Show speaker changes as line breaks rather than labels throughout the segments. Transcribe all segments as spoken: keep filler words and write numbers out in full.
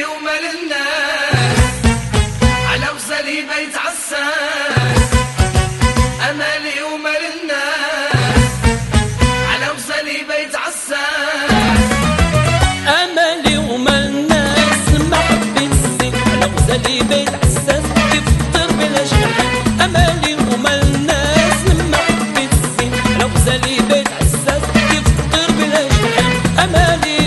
امالي ومال الناس على وصلي بيت عساس. امالي ومال الناس على وصلي بيت عساس.
امالي ومال الناس ما حبيت الزين على وصلي بيت عساس كيف تطير بلا جناح. امالي ومال الناس ما حبيت الزين على وصلي بيت عساس كيف تطير بلا جناح. امالي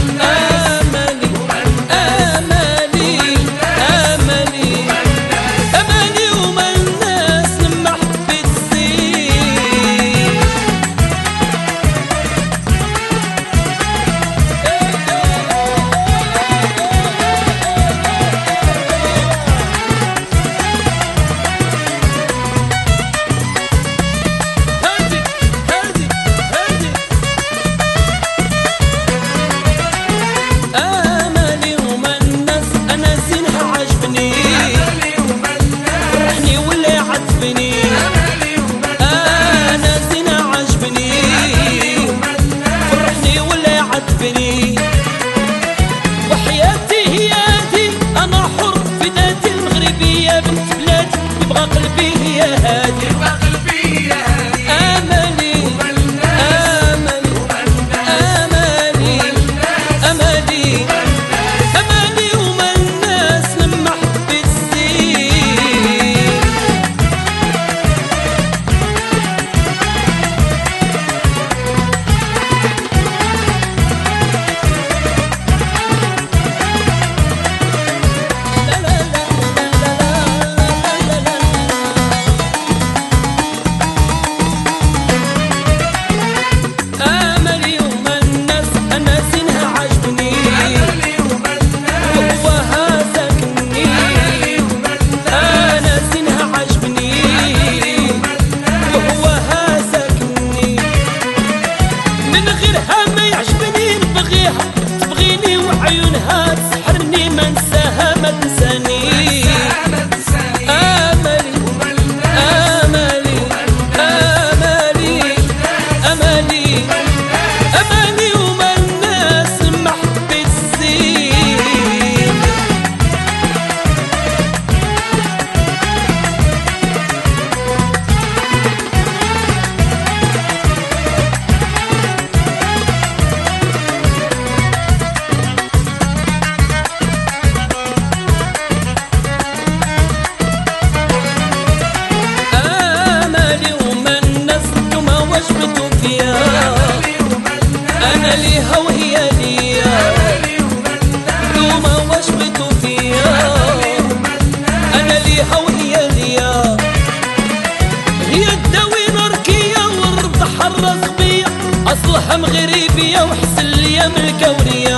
وحياتي هياتي انا حر في ذاتي المغربيه بنت بلادي يبغى قلبي يا هادي. امالي امالي امالي امالي امالي وما الناس لما حبيت الزين. تبغيني وعيونها تسحرني ما انساها ما تنساني. امالي امالي امالي امالي امالي وما الناس ما حبيت الزين. أنا ليها وهي ليا دوما واش بغيتو فيا. أنا ليها وهي ليا هي الداوينة ركية والرب حرص بيا أصلها مغربية وحسن ليا من الكورية.